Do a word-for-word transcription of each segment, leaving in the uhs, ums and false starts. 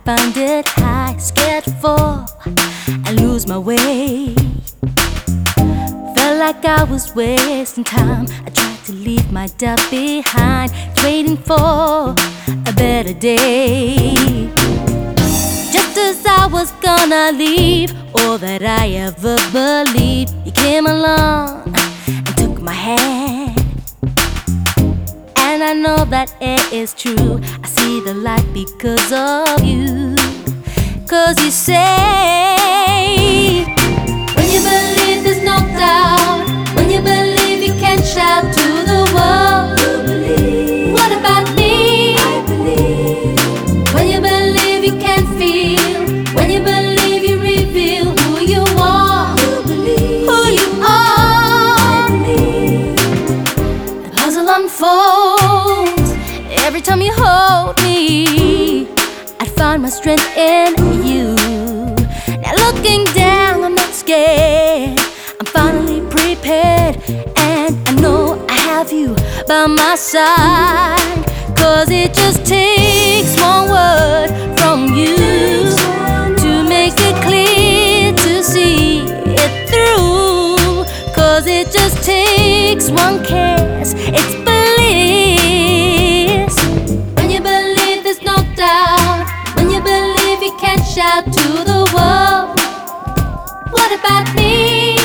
find it high, scared to fall and lose my way. Felt like I was wasting time. I tried to leave my doubt behind, waiting for a better day. Just as I was gonna leave, all that I ever believed, you came along and took my hand. And I know that it is true, I see the light because of you. Cause you say, when you believe there's no doubt, when you believe you can shout to the world, you believe. What about me? I believe. When you believe you can feel, when you believe you reveal who you are, you believe. Who you are, I believe. The puzzle unfolds every time you hold me. I find my strength in you. Now looking down, I'm not scared. I'm finally prepared, and I know I have you by my side. Cause it just takes one word from you to make it clear, to see it through. Cause it just takes one kiss, it's bliss. When you believe there's no doubt, when you believe you can shout to the world, what about me?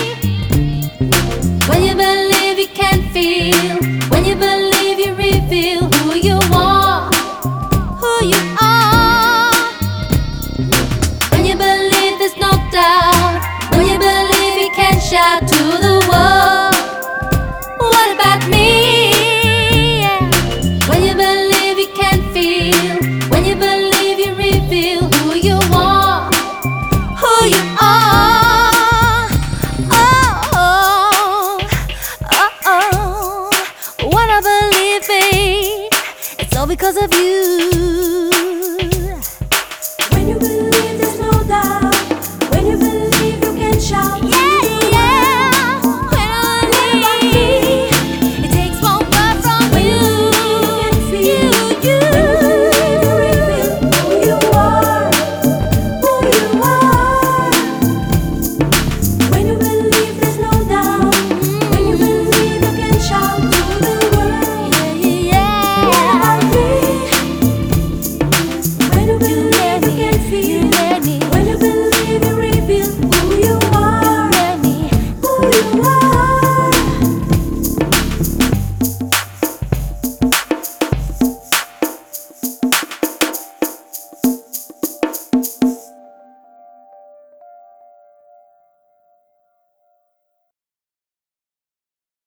When you believe you can feel, when you believe you reveal who you are, who you are. When you believe there's no doubt, when you believe you can shout to the world, what about me? Yeah. When you believe you can feel, when you believe you reveal who you are, who you are. Oh, oh, oh, what I believe in, it's all because of you.